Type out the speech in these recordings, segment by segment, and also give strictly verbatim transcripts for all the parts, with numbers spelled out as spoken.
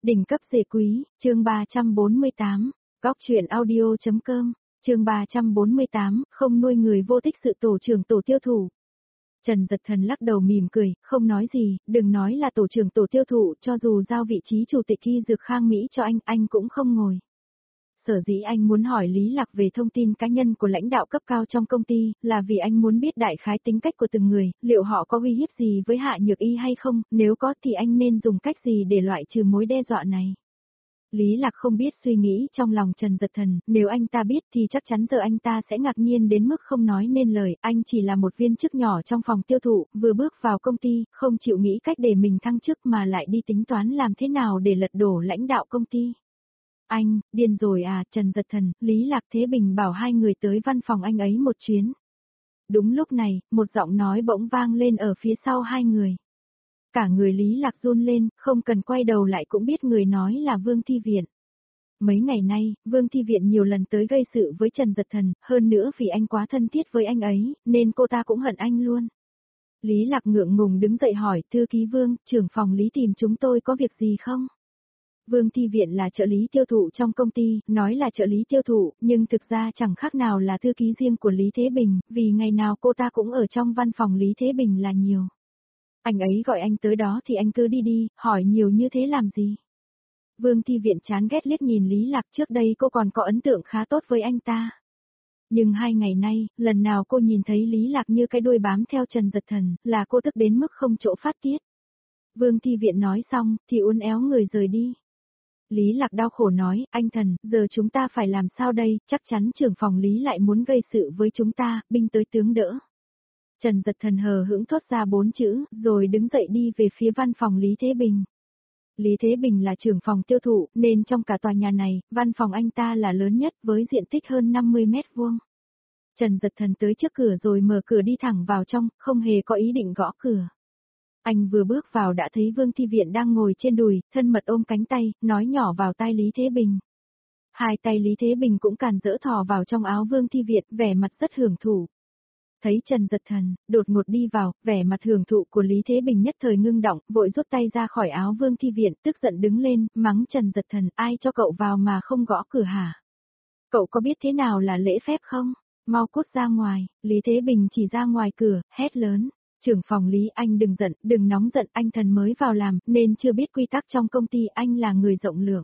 Đỉnh cấp dề quý, chương ba trăm bốn mươi tám, góc truyện audio.com, chương ba trăm bốn mươi tám, không nuôi người vô tích sự tổ trưởng tổ tiêu thụ. Trần Dật Thần lắc đầu mỉm cười, không nói gì, đừng nói là tổ trưởng tổ tiêu thụ, cho dù giao vị trí chủ tịch Y Dược Khang Mỹ cho anh, anh cũng không ngồi. Sở dĩ anh muốn hỏi Lý Lạc về thông tin cá nhân của lãnh đạo cấp cao trong công ty, là vì anh muốn biết đại khái tính cách của từng người, liệu họ có uy hiếp gì với Hạ Nhược Y hay không, nếu có thì anh nên dùng cách gì để loại trừ mối đe dọa này. Lý Lạc không biết suy nghĩ trong lòng Trần Dật Thần, nếu anh ta biết thì chắc chắn giờ anh ta sẽ ngạc nhiên đến mức không nói nên lời, anh chỉ là một viên chức nhỏ trong phòng tiêu thụ, vừa bước vào công ty, không chịu nghĩ cách để mình thăng chức mà lại đi tính toán làm thế nào để lật đổ lãnh đạo công ty. Anh, điên rồi à, Trần Dật Thần, Lý Lạc Thế Bình bảo hai người tới văn phòng anh ấy một chuyến. Đúng lúc này, một giọng nói bỗng vang lên ở phía sau hai người. Cả người Lý Lạc run lên, không cần quay đầu lại cũng biết người nói là Vương Thi Viện. Mấy ngày nay, Vương Thi Viện nhiều lần tới gây sự với Trần Dật Thần, hơn nữa vì anh quá thân thiết với anh ấy, nên cô ta cũng hận anh luôn. Lý Lạc ngượng ngùng đứng dậy hỏi, thư ký Vương, trưởng phòng Lý tìm chúng tôi có việc gì không? Vương Thi Viện là trợ lý tiêu thụ trong công ty, nói là trợ lý tiêu thụ, nhưng thực ra chẳng khác nào là thư ký riêng của Lý Thế Bình, vì ngày nào cô ta cũng ở trong văn phòng Lý Thế Bình là nhiều. Anh ấy gọi anh tới đó thì anh cứ đi đi, hỏi nhiều như thế làm gì? Vương Thi Viện chán ghét liếc nhìn Lý Lạc, trước đây cô còn có ấn tượng khá tốt với anh ta. Nhưng hai ngày nay, lần nào cô nhìn thấy Lý Lạc như cái đuôi bám theo Trần Dật Thần, là cô tức đến mức không chỗ phát tiết. Vương Thi Viện nói xong, thì uốn éo người rời đi. Lý Lạc đau khổ nói, anh Thần, giờ chúng ta phải làm sao đây, chắc chắn trưởng phòng Lý lại muốn gây sự với chúng ta, binh tới tướng đỡ. Trần Dật Thần hờ hững thốt ra bốn chữ, rồi đứng dậy đi về phía văn phòng Lý Thế Bình. Lý Thế Bình là trưởng phòng tiêu thụ, nên trong cả tòa nhà này, văn phòng anh ta là lớn nhất với diện tích hơn năm mươi mét vuông. Trần Dật Thần tới trước cửa rồi mở cửa đi thẳng vào trong, không hề có ý định gõ cửa. Anh vừa bước vào đã thấy Vương Thi Viện đang ngồi trên đùi, thân mật ôm cánh tay, nói nhỏ vào tai Lý Thế Bình. Hai tay Lý Thế Bình cũng càn rỡ thò vào trong áo Vương Thi Viện, vẻ mặt rất hưởng thụ. Thấy Trần Dật Thần, đột ngột đi vào, vẻ mặt hưởng thụ của Lý Thế Bình nhất thời ngưng động, vội rút tay ra khỏi áo Vương Thi Viện, tức giận đứng lên, mắng Trần Dật Thần, ai cho cậu vào mà không gõ cửa hả? Cậu có biết thế nào là lễ phép không? Mau cút ra ngoài, Lý Thế Bình chỉ ra ngoài cửa, hét lớn. Trưởng phòng Lý, anh đừng giận, đừng nóng giận, anh Thần mới vào làm, nên chưa biết quy tắc trong công ty, anh là người rộng lượng.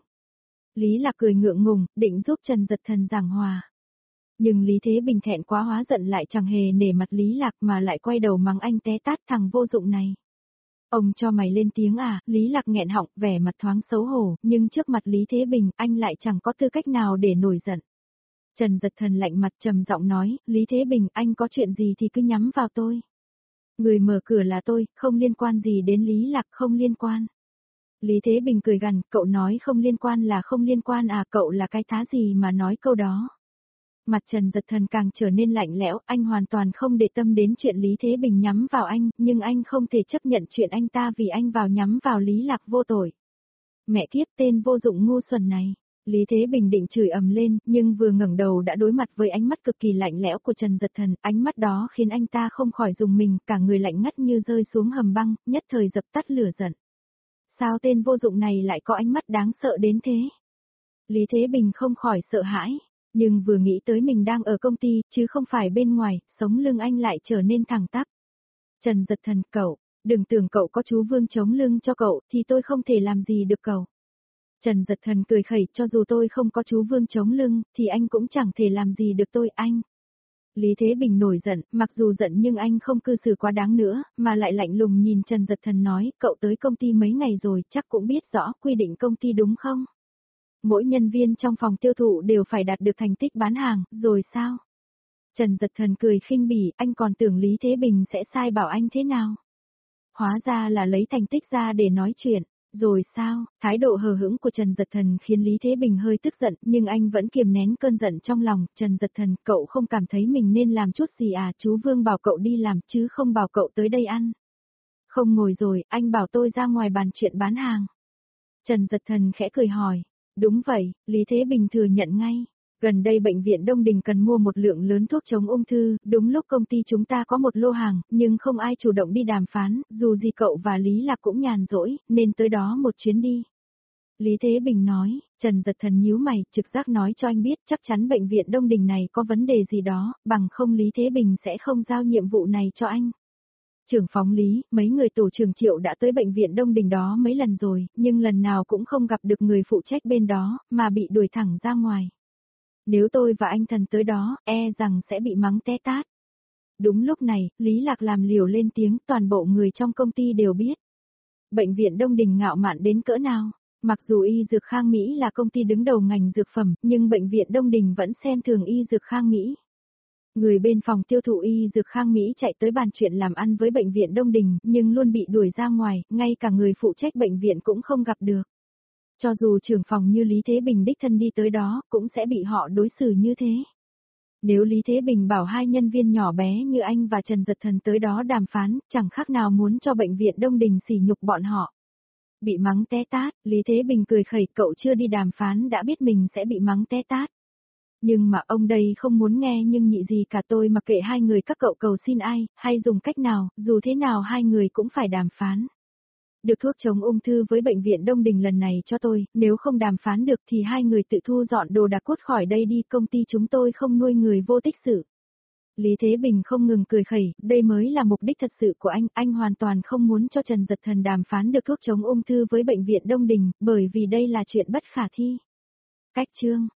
Lý Lạc cười ngượng ngùng, định giúp Trần Dật Thần giảng hòa. Nhưng Lý Thế Bình thẹn quá hóa giận lại chẳng hề nể mặt Lý Lạc mà lại quay đầu mắng anh té tát thằng vô dụng này. Ông cho mày lên tiếng à, Lý Lạc nghẹn họng, vẻ mặt thoáng xấu hổ, nhưng trước mặt Lý Thế Bình, anh lại chẳng có tư cách nào để nổi giận. Trần Dật Thần lạnh mặt trầm giọng nói, Lý Thế Bình, anh có chuyện gì thì cứ nhắm vào tôi. Người mở cửa là tôi, không liên quan gì đến Lý Lạc, không liên quan. Lý Thế Bình cười gằn, cậu nói không liên quan là không liên quan à, cậu là cái thá gì mà nói câu đó. Mặt Trần Dật Thần càng trở nên lạnh lẽo, anh hoàn toàn không để tâm đến chuyện Lý Thế Bình nhắm vào anh, nhưng anh không thể chấp nhận chuyện anh ta vì anh vào nhắm vào Lý Lạc vô tội. Mẹ kiếp, tên vô dụng ngu xuẩn này. Lý Thế Bình định chửi ầm lên, nhưng vừa ngẩng đầu đã đối mặt với ánh mắt cực kỳ lạnh lẽo của Trần Dật Thần, ánh mắt đó khiến anh ta không khỏi rùng mình, cả người lạnh ngắt như rơi xuống hầm băng, nhất thời dập tắt lửa giận. Sao tên vô dụng này lại có ánh mắt đáng sợ đến thế? Lý Thế Bình không khỏi sợ hãi, nhưng vừa nghĩ tới mình đang ở công ty, chứ không phải bên ngoài, sống lưng anh lại trở nên thẳng tắp. Trần Dật Thần, cậu, đừng tưởng cậu có chú Vương chống lưng cho cậu, thì tôi không thể làm gì được cậu. Trần Dật Thần cười khẩy, cho dù tôi không có chú Vương chống lưng, thì anh cũng chẳng thể làm gì được tôi, anh. Lý Thế Bình nổi giận, mặc dù giận nhưng anh không cư xử quá đáng nữa, mà lại lạnh lùng nhìn Trần Dật Thần nói, cậu tới công ty mấy ngày rồi, chắc cũng biết rõ quy định công ty đúng không? Mỗi nhân viên trong phòng tiêu thụ đều phải đạt được thành tích bán hàng, rồi sao? Trần Dật Thần cười khinh bỉ, anh còn tưởng Lý Thế Bình sẽ sai bảo anh thế nào? Hóa ra là lấy thành tích ra để nói chuyện. Rồi sao, thái độ hờ hững của Trần Dật Thần khiến Lý Thế Bình hơi tức giận, nhưng anh vẫn kiềm nén cơn giận trong lòng. Trần Dật Thần, cậu không cảm thấy mình nên làm chút gì à, chú Vương bảo cậu đi làm chứ không bảo cậu tới đây ăn. Không ngồi rồi, anh bảo tôi ra ngoài bàn chuyện bán hàng. Trần Dật Thần khẽ cười hỏi. Đúng vậy, Lý Thế Bình thừa nhận ngay. Gần đây bệnh viện Đông Đình cần mua một lượng lớn thuốc chống ung thư, đúng lúc công ty chúng ta có một lô hàng, nhưng không ai chủ động đi đàm phán, dù gì cậu và Lý Lạc cũng nhàn rỗi, nên tới đó một chuyến đi. Lý Thế Bình nói, Trần Giật Thần nhíu mày, trực giác nói cho anh biết chắc chắn bệnh viện Đông Đình này có vấn đề gì đó, bằng không Lý Thế Bình sẽ không giao nhiệm vụ này cho anh. Trưởng phóng Lý, mấy người tổ trưởng Triệu đã tới bệnh viện Đông Đình đó mấy lần rồi, nhưng lần nào cũng không gặp được người phụ trách bên đó, mà bị đuổi thẳng ra ngoài. Nếu tôi và anh Thần tới đó, e rằng sẽ bị mắng té tát. Đúng lúc này, Lý Lạc làm liều lên tiếng, toàn bộ người trong công ty đều biết. Bệnh viện Đông Đình ngạo mạn đến cỡ nào? Mặc dù Y Dược Khang Mỹ là công ty đứng đầu ngành dược phẩm, nhưng bệnh viện Đông Đình vẫn xem thường Y Dược Khang Mỹ. Người bên phòng tiêu thụ Y Dược Khang Mỹ chạy tới bàn chuyện làm ăn với bệnh viện Đông Đình, nhưng luôn bị đuổi ra ngoài, ngay cả người phụ trách bệnh viện cũng không gặp được. Cho dù trưởng phòng như Lý Thế Bình đích thân đi tới đó, cũng sẽ bị họ đối xử như thế. Nếu Lý Thế Bình bảo hai nhân viên nhỏ bé như anh và Trần Giật Thần tới đó đàm phán, chẳng khác nào muốn cho bệnh viện Đông Đình sỉ nhục bọn họ. Bị mắng té tát, Lý Thế Bình cười khẩy, cậu chưa đi đàm phán đã biết mình sẽ bị mắng té tát. Nhưng mà ông đây không muốn nghe nhưng nhị gì cả, tôi mặc kệ hai người các cậu cầu xin ai, hay dùng cách nào, dù thế nào hai người cũng phải đàm phán. Được thuốc chống ung thư với bệnh viện Đông Đình lần này cho tôi, nếu không đàm phán được thì hai người tự thu dọn đồ đạc cút khỏi đây đi, công ty chúng tôi không nuôi người vô tích sự. Lý Thế Bình không ngừng cười khẩy, đây mới là mục đích thật sự của anh, anh hoàn toàn không muốn cho Trần Giật Thần đàm phán được thuốc chống ung thư với bệnh viện Đông Đình, bởi vì đây là chuyện bất khả thi. Cách chương